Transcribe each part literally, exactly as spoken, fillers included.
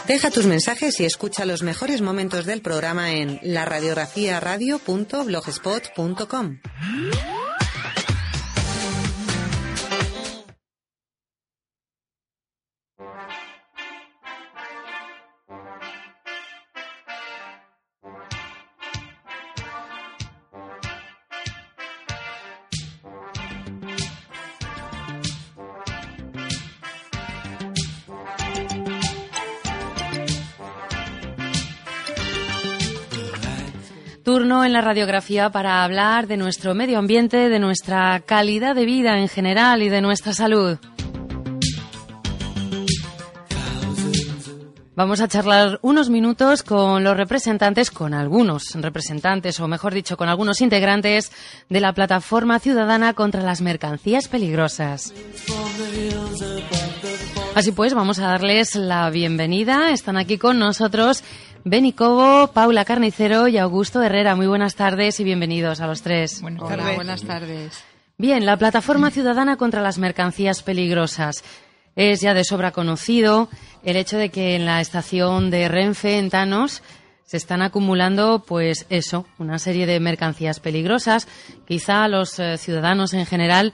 Deja tus mensajes y escucha los mejores momentos del programa en la radiografía radio punto blogspot punto com. Turno en la radiografía para hablar de nuestro medio ambiente, de nuestra calidad de vida en general y de nuestra salud. Vamos a charlar unos minutos con los representantes, con algunos representantes, o mejor dicho, con algunos integrantes de la Plataforma Ciudadana contra las Mercancías Peligrosas. Así pues, vamos a darles la bienvenida. Están aquí con nosotros Beni Cobo, Paula Carnicero y Augusto Herrera. Muy buenas tardes y bienvenidos a los tres. Buenas tardes. Hola, buenas tardes. Bien, la Plataforma Ciudadana contra las Mercancías Peligrosas. Es ya de sobra conocido el hecho de que en la estación de Renfe, en Thanos, se están acumulando, pues eso, una serie de mercancías peligrosas. Quizá a los eh, ciudadanos en general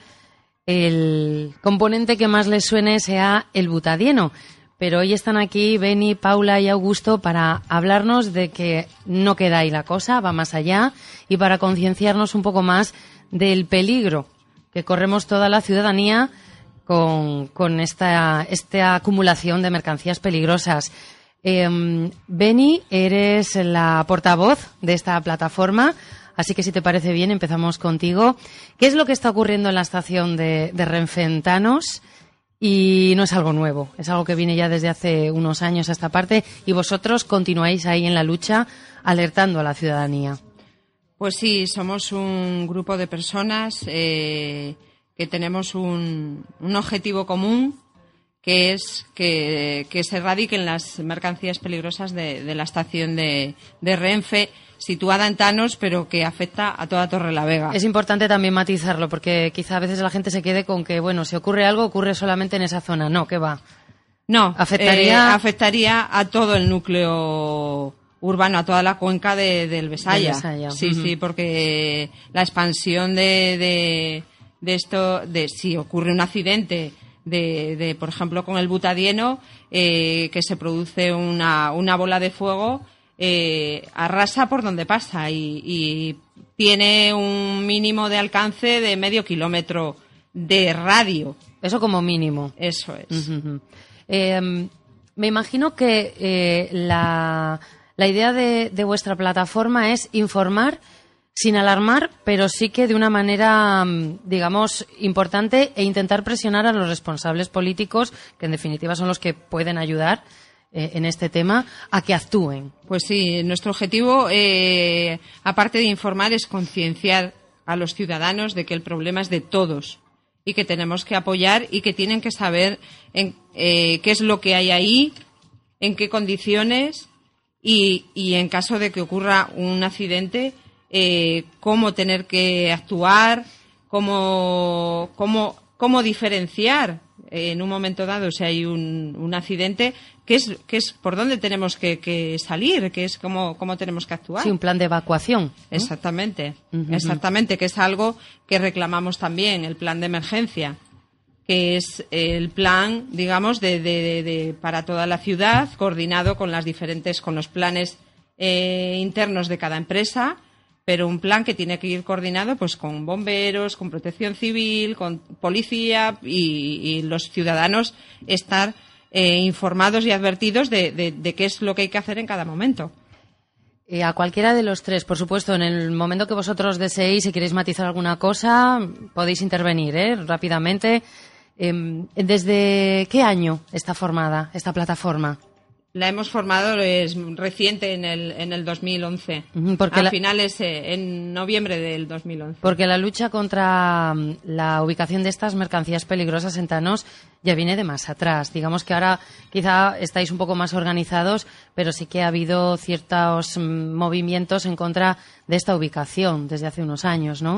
el componente que más les suene sea el butadieno. Pero hoy están aquí Beni, Paula y Augusto para hablarnos de que no queda ahí la cosa, va más allá, y para concienciarnos un poco más del peligro que corremos toda la ciudadanía con, con esta, esta acumulación de mercancías peligrosas. Eh, Beni, eres la portavoz de esta plataforma, así que si te parece bien empezamos contigo. ¿Qué es lo que está ocurriendo en la estación de, de Renfe en Thanos? Y no es algo nuevo, es algo que viene ya desde hace unos años a esta parte y vosotros continuáis ahí en la lucha alertando a la ciudadanía. Pues sí, somos un grupo de personas eh, que tenemos un, un objetivo común, que es que, que se erradiquen las mercancías peligrosas de, de la estación de, de Renfe, situada en Thanos, pero que afecta a toda Torrelavega. Es importante también matizarlo, porque quizá a veces la gente se quede con que, bueno, si ocurre algo, ocurre solamente en esa zona. No, ¿qué va? No, afectaría, eh, afectaría a todo el núcleo urbano, a toda la cuenca de, del Besaya. Del Besaya. Sí, uh-huh. sí, porque la expansión de, de, de esto, de si ocurre un accidente, de, de por ejemplo, con el butadieno, eh, que se produce una, una bola de fuego, Eh, arrasa por donde pasa y, y tiene un mínimo de alcance de medio kilómetro de radio. Eso como mínimo. Eso es. Uh-huh. Eh, me imagino que eh, la, la idea de, de vuestra plataforma es informar sin alarmar, pero sí que de una manera, digamos, importante e intentar presionar a los responsables políticos, que en definitiva son los que pueden ayudar en este tema, a que actúen. Pues sí, nuestro objetivo, eh, aparte de informar, es concienciar a los ciudadanos de que el problema es de todos y que tenemos que apoyar y que tienen que saber en, eh, qué es lo que hay ahí, en qué condiciones y, y en caso de que ocurra un accidente, eh, cómo tener que actuar, cómo, cómo, cómo diferenciar en un momento dado si hay un, un accidente, qué es, qué es por dónde tenemos que, que salir, qué es cómo, cómo tenemos que actuar. Sí, un plan de evacuación, ¿no? Exactamente, uh-huh. exactamente, que es algo que reclamamos también, el plan de emergencia, que es el plan, digamos, de, de, de, de para toda la ciudad, coordinado con las diferentes, con los planes eh, internos de cada empresa, pero un plan que tiene que ir coordinado pues con bomberos, con protección civil, con policía y, y los ciudadanos estar eh, informados y advertidos de, de, de qué es lo que hay que hacer en cada momento. Eh, a cualquiera de los tres, por supuesto, en el momento que vosotros deseéis, si queréis matizar alguna cosa, podéis intervenir ¿eh? rápidamente. Eh, ¿Desde qué año está formada esta plataforma? La hemos formado, es reciente, en el en el dos mil once. Porque Al la, final es eh, en noviembre del dos mil once. Porque la lucha contra la ubicación de estas mercancías peligrosas en Thanos ya viene de más atrás. Digamos que ahora quizá estáis un poco más organizados, pero sí que ha habido ciertos movimientos en contra de esta ubicación desde hace unos años, ¿no?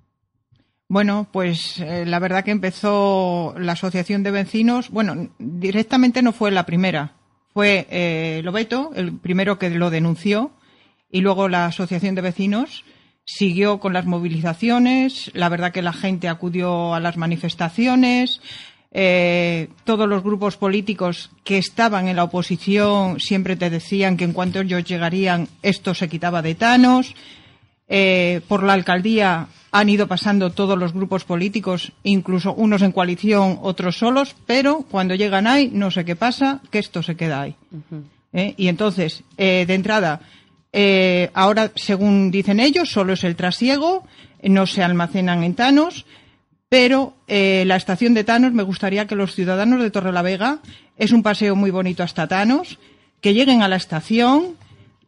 Bueno, pues eh, la verdad que empezó la Asociación de Vecinos. Bueno, directamente no fue la primera. fue eh, Lobeto, el primero que lo denunció, y luego la Asociación de Vecinos siguió con las movilizaciones. La verdad que la gente acudió a las manifestaciones. Eh, todos los grupos políticos que estaban en la oposición siempre te decían que en cuanto ellos llegarían esto se quitaba de tanos. Eh, por la alcaldía han ido pasando todos los grupos políticos, incluso unos en coalición, otros solos, pero cuando llegan ahí no sé qué pasa, que esto se queda ahí. Uh-huh. ¿Eh? Y entonces, eh, de entrada, eh, ahora, según dicen ellos, solo es el trasiego, no se almacenan en tanos, pero eh, la estación de Tanos, me gustaría que los ciudadanos de Torrelavega, es un paseo muy bonito hasta Tanos, que lleguen a la estación,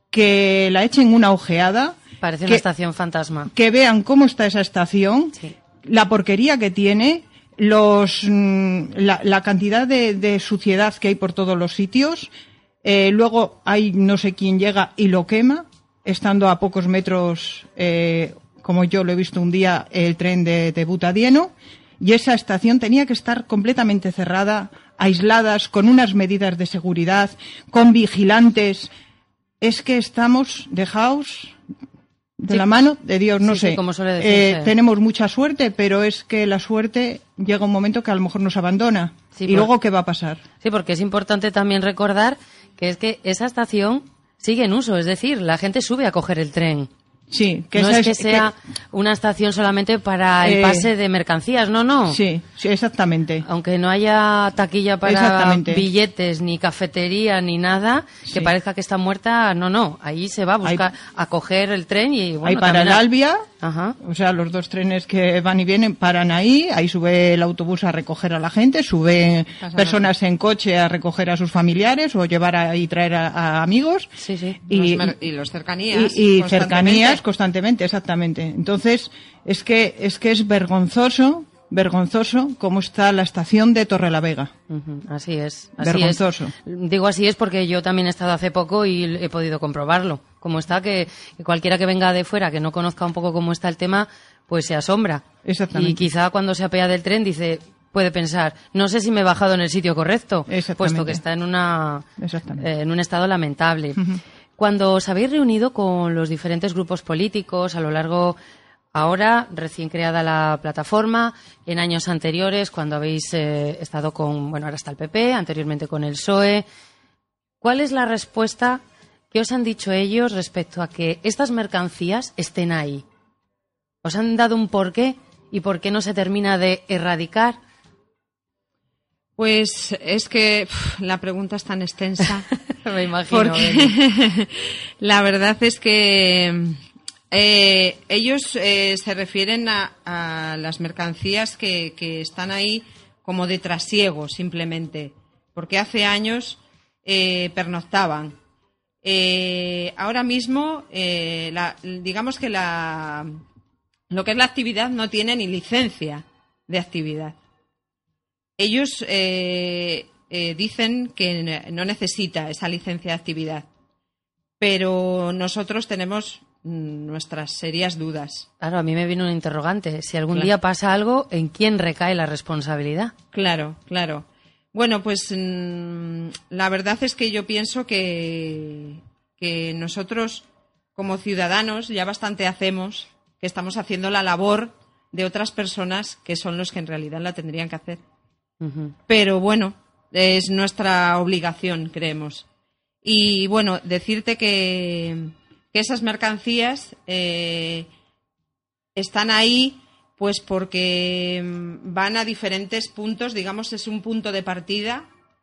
que la echen una ojeada. Parece que, una estación fantasma. Que vean cómo está esa estación, sí. La porquería que tiene, los la, la cantidad de, de suciedad que hay por todos los sitios. Eh, luego hay no sé quién llega y lo quema, estando a pocos metros, eh, como yo lo he visto un día, el tren de, de Butadieno. Y esa estación tenía que estar completamente cerrada, aisladas, con unas medidas de seguridad, con vigilantes. Es que estamos dejados de sí. la mano de Dios, no sí, sé. Sí, como suele eh, tenemos mucha suerte, pero es que la suerte llega un momento que a lo mejor nos abandona. Sí, ¿Y por... luego qué va a pasar? Sí, porque es importante también recordar que es que esa estación sigue en uso, es decir, la gente sube a coger el tren. Sí, que no esa es que es, sea que, una estación solamente para el pase eh, de mercancías, no, no. Sí, sí, exactamente. Aunque no haya taquilla para billetes, ni cafetería, ni nada, sí. que parezca que está muerta, no, no. Ahí se va a buscar, hay, a coger el tren y bueno. Ahí para el Albia, Ajá. o sea, los dos trenes que van y vienen paran ahí, ahí sube el autobús a recoger a la gente, suben Pasa personas en coche a recoger a sus familiares o llevar a, y traer a, a amigos. Sí, sí. Y los, y los cercanías. Y, y cercanías constantemente, exactamente. Entonces, es que es que es vergonzoso, vergonzoso cómo está la estación de Torrelavega. Uh-huh, así es. Así vergonzoso. Es. Digo así es porque yo también he estado hace poco y he podido comprobarlo. Cómo está, que, que cualquiera que venga de fuera, que no conozca un poco cómo está el tema, pues se asombra. Exactamente. Y quizá cuando se apea del tren dice, puede pensar, no sé si me he bajado en el sitio correcto, puesto que está en una eh, en un estado lamentable. Uh-huh. Cuando os habéis reunido con los diferentes grupos políticos a lo largo, ahora recién creada la plataforma, en años anteriores cuando habéis eh, estado con, bueno, ahora está el P P, anteriormente con el P S O E, ¿cuál es la respuesta que os han dicho ellos respecto a que estas mercancías estén ahí? ¿Os han dado un porqué y por qué no se termina de erradicar? Pues es que pff, la pregunta es tan extensa. Me imagino. Porque la verdad es que eh, ellos eh, se refieren a, a las mercancías que, que están ahí como de trasiego, simplemente. Porque hace años eh, pernoctaban. Eh, ahora mismo, eh, la, digamos que la, lo que es la actividad no tiene ni licencia de actividad. Ellos eh, eh, dicen que no necesita esa licencia de actividad, pero nosotros tenemos nuestras serias dudas. Claro, a mí me viene un interrogante. Si algún claro. día pasa algo, ¿en quién recae la responsabilidad? Claro, claro. Bueno, pues mmm, la verdad es que yo pienso que, que nosotros, como ciudadanos, ya bastante hacemos, que estamos haciendo la labor de otras personas que son los que en realidad la tendrían que hacer. Uh-huh. Pero bueno, es nuestra obligación, creemos. Y bueno, decirte que, que esas mercancías eh, están ahí pues porque van a diferentes puntos, digamos, es un punto de partida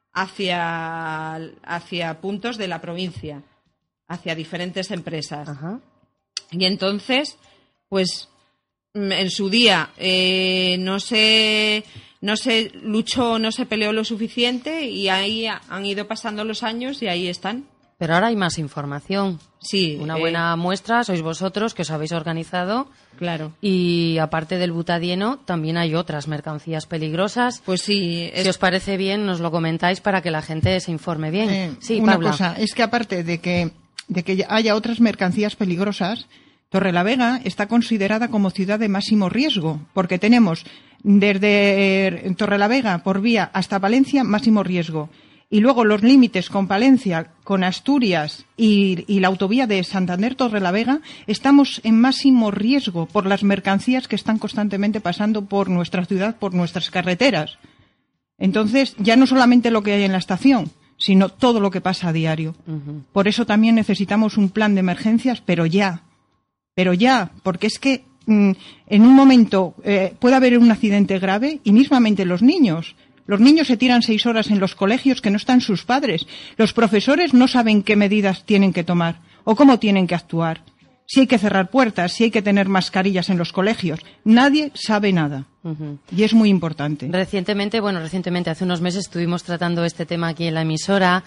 hacia, hacia puntos de la provincia, hacia diferentes empresas. Uh-huh. Y entonces, pues en su día eh, no se... no se luchó, no se peleó lo suficiente y ahí han ido pasando los años y ahí están. Pero ahora hay más información. Sí. Una eh, buena muestra sois vosotros, que os habéis organizado. Claro. Y aparte del butadieno, también hay otras mercancías peligrosas. Pues sí. Es... Si os parece bien, nos lo comentáis para que la gente se informe bien. Eh, sí, una Paula. cosa, es que aparte de que, de que haya otras mercancías peligrosas, Torrelavega está considerada como ciudad de máximo riesgo, porque tenemos desde Torrelavega por vía hasta Valencia máximo riesgo. y luego los límites con Palencia, con Asturias y, y la autovía de Santander-Torrelavega, estamos en máximo riesgo por las mercancías que están constantemente pasando por nuestra ciudad, por nuestras carreteras. Entonces, ya no solamente lo que hay en la estación, sino todo lo que pasa a diario. Uh-huh. Por eso también necesitamos un plan de emergencias, pero ya, pero ya, porque es que mmm, en un momento eh, puede haber un accidente grave y mismamente los niños. Los niños se tiran seis horas en los colegios que no están sus padres. Los profesores no saben qué medidas tienen que tomar o cómo tienen que actuar. Si hay que cerrar puertas, si hay que tener mascarillas en los colegios. Nadie sabe nada. Uh-huh. Y es muy importante. Recientemente, bueno, recientemente, hace unos meses estuvimos tratando este tema aquí en la emisora.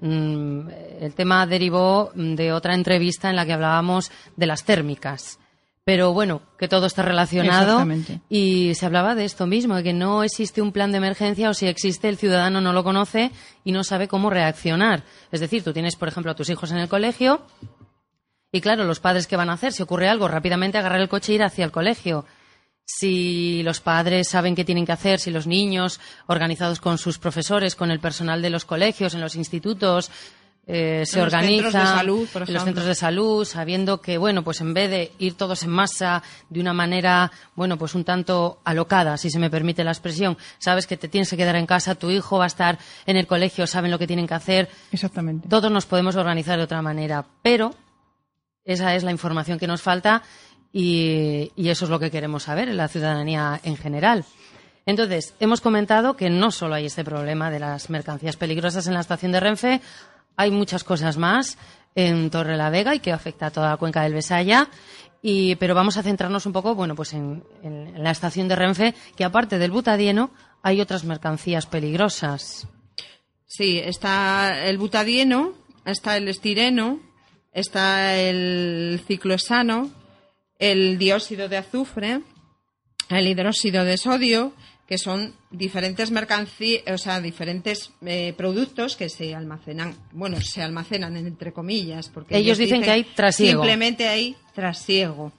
El tema derivó de otra entrevista en la que hablábamos de las térmicas. Pero bueno, que todo está relacionado y se hablaba de esto mismo, de que no existe un plan de emergencia o si existe el ciudadano no lo conoce y no sabe cómo reaccionar. Es decir, tú tienes, por ejemplo, a tus hijos en el colegio y claro, los padres ¿qué van a hacer? Si ocurre algo, rápidamente agarrar el coche e ir hacia el colegio. Si los padres saben qué tienen que hacer, si los niños, organizados con sus profesores, con el personal de los colegios, en los institutos, Eh, se organiza en los centros de salud, sabiendo que, bueno, pues en vez de ir todos en masa de una manera, bueno, pues un tanto alocada, si se me permite la expresión, sabes que te tienes que quedar en casa, tu hijo va a estar en el colegio, saben lo que tienen que hacer. Exactamente. Todos nos podemos organizar de otra manera, pero esa es la información que nos falta y, y eso es lo que queremos saber en la ciudadanía en general. Entonces, hemos comentado que no solo hay este problema de las mercancías peligrosas en la estación de Renfe. Hay muchas cosas más en Torrelavega y que afecta a toda la cuenca del Besaya, y, pero vamos a centrarnos un poco, bueno, pues en, en, en la estación de Renfe, que aparte del butadieno hay otras mercancías peligrosas. Sí, está el butadieno, está el estireno, está el ciclohexano, el dióxido de azufre, el hidróxido de sodio, que son diferentes mercancías, o sea, diferentes eh, productos que se almacenan, bueno, se almacenan entre comillas, porque ellos, ellos dicen, dicen que hay trasiego. Simplemente hay trasiego.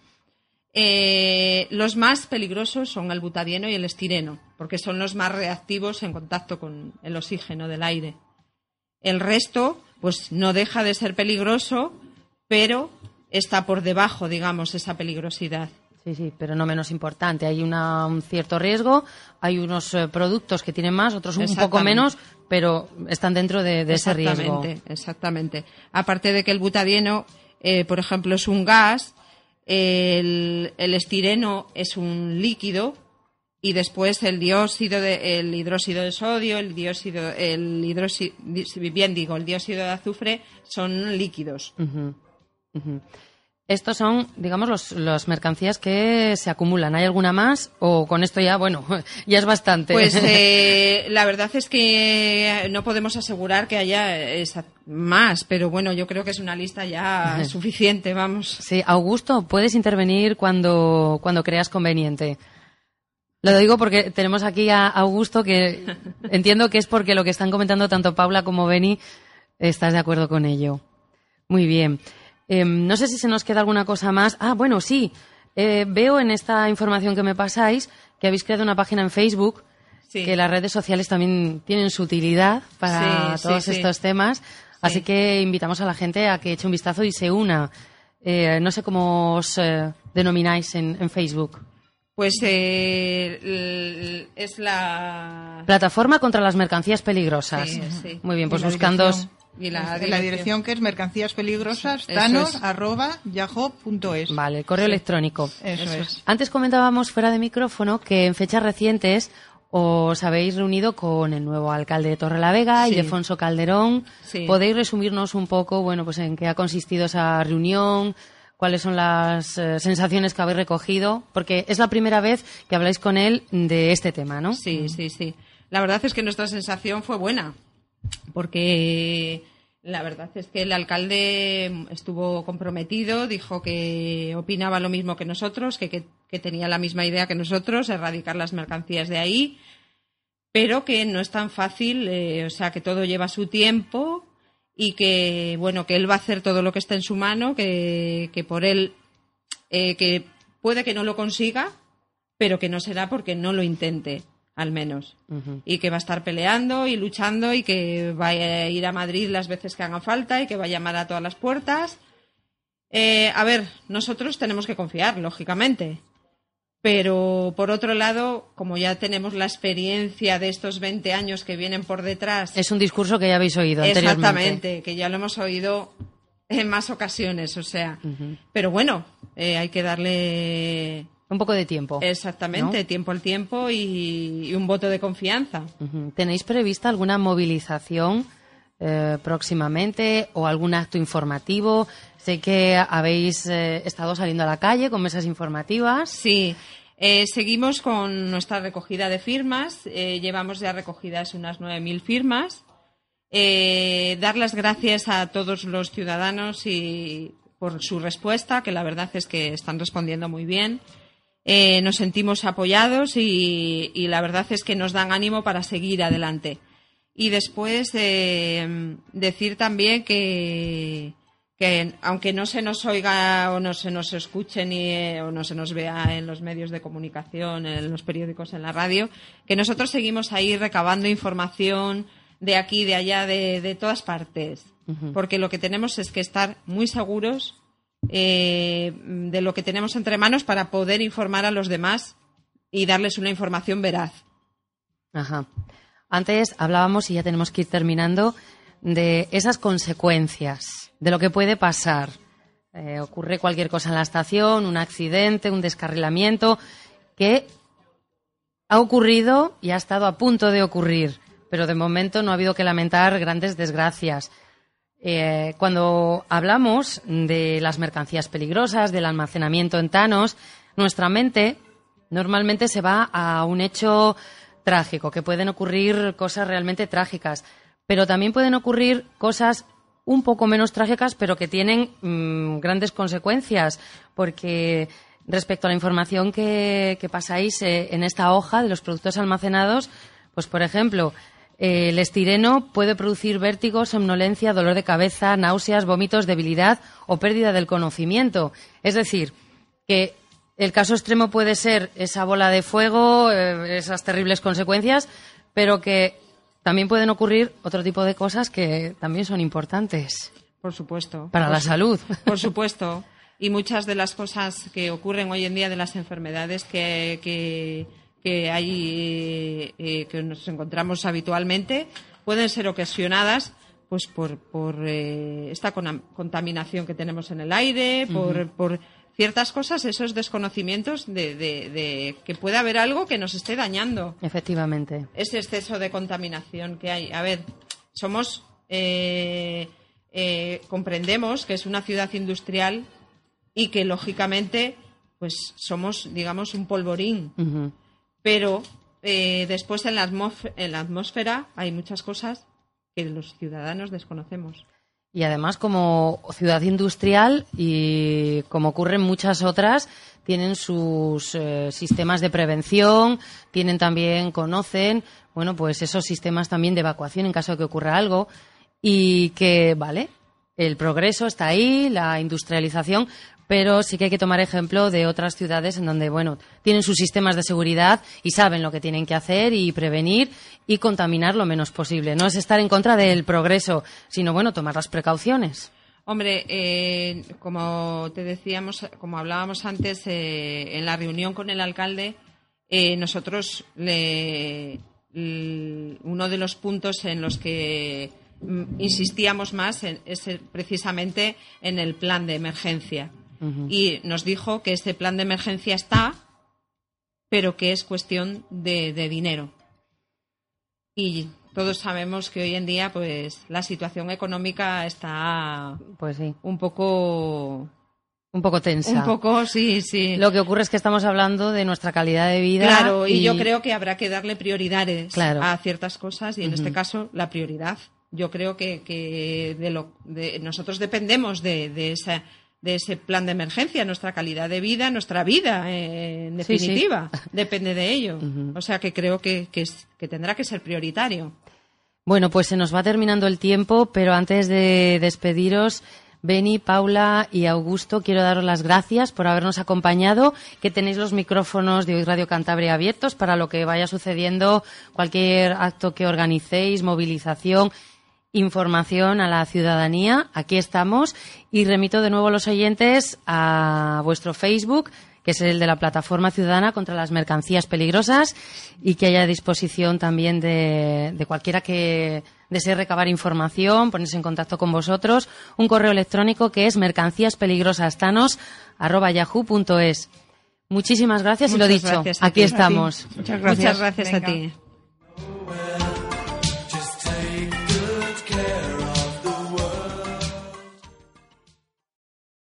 Eh, los más peligrosos son el butadieno y el estireno, porque son los más reactivos en contacto con el oxígeno del aire. El resto, pues no deja de ser peligroso, pero está por debajo, digamos, esa peligrosidad. Sí, sí, pero no menos importante. Hay una, un cierto riesgo, hay unos eh, productos que tienen más, otros un poco menos, pero están dentro de, de ese riesgo. Exactamente, exactamente. Aparte de que el butadieno, eh, por ejemplo, es un gas, el, el estireno es un líquido y después el dióxido, de, el hidróxido de sodio, el dióxido, el hidróxido, bien digo, el dióxido de azufre son líquidos. Uh-huh. Uh-huh. Estos son, digamos, los, las mercancías que se acumulan. ¿Hay alguna más? O con esto ya, bueno, ya es bastante. Pues eh, la verdad es que no podemos asegurar que haya esa, más, pero bueno, yo creo que es una lista ya suficiente, vamos. Sí, Augusto, puedes intervenir cuando, cuando creas conveniente. Lo digo porque tenemos aquí a Augusto, que entiendo que es porque lo que están comentando tanto Paula como Beni, estás de acuerdo con ello. Muy bien. Eh, no sé si se nos queda alguna cosa más. Ah, bueno, sí. Eh, veo en esta información que me pasáis que habéis creado una página en Facebook, sí, que las redes sociales también tienen su utilidad para sí, todos sí, estos sí. temas. Sí. Así que invitamos a la gente a que eche un vistazo y se una. Eh, no sé cómo os eh, denomináis en, en Facebook. Pues eh, es la... Plataforma contra las mercancías peligrosas. Sí, sí. Muy bien, pues buscando... Y la, dirección. la dirección que es mercancías peligrosas, thanos arroba yahoo punto es. Vale, el correo sí. electrónico. Eso, Eso es. Antes comentábamos fuera de micrófono que en fechas recientes os habéis reunido con el nuevo alcalde de Torrelavega, sí. Ildefonso Calderón. Sí. ¿Podéis resumirnos un poco, bueno, pues en qué ha consistido esa reunión? ¿Cuáles son las eh, sensaciones que habéis recogido? Porque es la primera vez que habláis con él de este tema, ¿no? Sí, sí, sí. La verdad es que nuestra sensación fue buena, porque la verdad es que el alcalde estuvo comprometido, dijo que opinaba lo mismo que nosotros, que, que, que tenía la misma idea que nosotros, erradicar las mercancías de ahí, pero que no es tan fácil, eh, o sea, que todo lleva su tiempo y que, bueno, que él va a hacer todo lo que está en su mano, que, que por él, eh, que puede que no lo consiga, pero que no será porque no lo intente. al menos. Uh-huh. Y que va a estar peleando y luchando y que va a ir a Madrid las veces que haga falta y que va a llamar a todas las puertas. Eh, a ver, nosotros tenemos que confiar, lógicamente. Pero, por otro lado, como ya tenemos la experiencia de estos veinte años que vienen por detrás... Es un discurso que ya habéis oído anteriormente. Exactamente, que ya lo hemos oído en más ocasiones, o sea. Uh-huh. Pero bueno, eh, hay que darle... Un poco de tiempo. Exactamente, ¿no? Tiempo al tiempo y, y un voto de confianza. Uh-huh. ¿Tenéis prevista alguna movilización eh, próximamente o algún acto informativo? Sé que habéis eh, estado saliendo a la calle con mesas informativas. Sí, eh, seguimos con nuestra recogida de firmas. Eh, llevamos ya recogidas unas nueve mil firmas. Eh, dar las gracias a todos los ciudadanos y por su respuesta, que la verdad es que están respondiendo muy bien. Eh, nos sentimos apoyados y, y la verdad es que nos dan ánimo para seguir adelante. Y después eh, decir también que, que aunque no se nos oiga o no se nos escuche ni eh, o no se nos vea en los medios de comunicación, en los periódicos, en la radio, que nosotros seguimos ahí recabando información de aquí, de allá, de, de todas partes. Uh-huh. Porque lo que tenemos es que estar muy seguros Eh, de lo que tenemos entre manos para poder informar a los demás y darles una información veraz. Ajá. Antes hablábamos, y ya tenemos que ir terminando, de esas consecuencias, de lo que puede pasar. Eh, ocurre cualquier cosa en la estación, un accidente, un descarrilamiento, que ha ocurrido y ha estado a punto de ocurrir, pero de momento no ha habido que lamentar grandes desgracias. Eh, cuando hablamos de las mercancías peligrosas, del almacenamiento en tanos, nuestra mente normalmente se va a un hecho trágico, que pueden ocurrir cosas realmente trágicas, pero también pueden ocurrir cosas un poco menos trágicas, pero que tienen mmm, grandes consecuencias, porque respecto a la información que, que pasáis eh, en esta hoja de los productos almacenados, pues por ejemplo, Eh, el estireno puede producir vértigo, somnolencia, dolor de cabeza, náuseas, vómitos, debilidad o pérdida del conocimiento. Es decir, que el caso extremo puede ser esa bola de fuego, eh, esas terribles consecuencias, pero que también pueden ocurrir otro tipo de cosas que también son importantes. Por supuesto. Para por la su- salud. Por supuesto. Y muchas de las cosas que ocurren hoy en día, de las enfermedades que... que que hay eh, que nos encontramos habitualmente, pueden ser ocasionadas pues por por eh, esta con- contaminación que tenemos en el aire, por uh-huh. por ciertas cosas, esos desconocimientos de, de, de que puede haber algo que nos esté dañando. Efectivamente. Ese exceso de contaminación que hay. A ver, somos eh, eh, comprendemos que es una ciudad industrial y que lógicamente pues somos, digamos, un polvorín. Uh-huh. Pero eh, después en la, atmósfera, en la atmósfera hay muchas cosas que los ciudadanos desconocemos. Y además, como ciudad industrial y como ocurre en muchas otras, tienen sus eh, sistemas de prevención, tienen también, conocen, bueno, pues esos sistemas también de evacuación en caso de que ocurra algo. Y que, vale, el progreso está ahí, la industrialización, pero sí que hay que tomar ejemplo de otras ciudades en donde, bueno, tienen sus sistemas de seguridad y saben lo que tienen que hacer y prevenir y contaminar lo menos posible. No es estar en contra del progreso, sino, bueno, tomar las precauciones. Hombre, eh, como te decíamos, como hablábamos antes, eh, en la reunión con el alcalde, eh, nosotros le, l, uno de los puntos en los que mm, insistíamos más en, es el, precisamente en el plan de emergencia. Uh-huh. Y nos dijo que este plan de emergencia está, pero que es cuestión de, de dinero. Y todos sabemos que hoy en día, pues, la situación económica está, pues sí, un poco, un poco tensa. Un poco, sí, sí. Lo que ocurre es que estamos hablando de nuestra calidad de vida. Claro, y, y yo creo que habrá que darle prioridades claro. a ciertas cosas y en uh-huh. este caso la prioridad. Yo creo que, que de lo, de, nosotros dependemos de, de esa de ese plan de emergencia, nuestra calidad de vida, nuestra vida, eh, en definitiva, sí, sí. depende de ello. Uh-huh. O sea que creo que, que, es, que tendrá que ser prioritario. Bueno, pues se nos va terminando el tiempo, pero antes de despediros, Beni, Paula y Augusto, quiero daros las gracias por habernos acompañado, que tenéis los micrófonos de Hoy Radio Cantabria abiertos para lo que vaya sucediendo, cualquier acto que organicéis, movilización, información a la ciudadanía. Aquí estamos y remito de nuevo a los oyentes a vuestro Facebook, que es el de la Plataforma Ciudadana contra las Mercancías Peligrosas, y que haya disposición también de, de cualquiera que desee recabar información, ponerse en contacto con vosotros, un correo electrónico que es mercancíaspeligrosastanos arroba yahoo punto es. Muchísimas gracias. Muchas y lo dicho, gracias aquí ti, estamos. Muchas gracias. Muchas gracias a Venga. ti.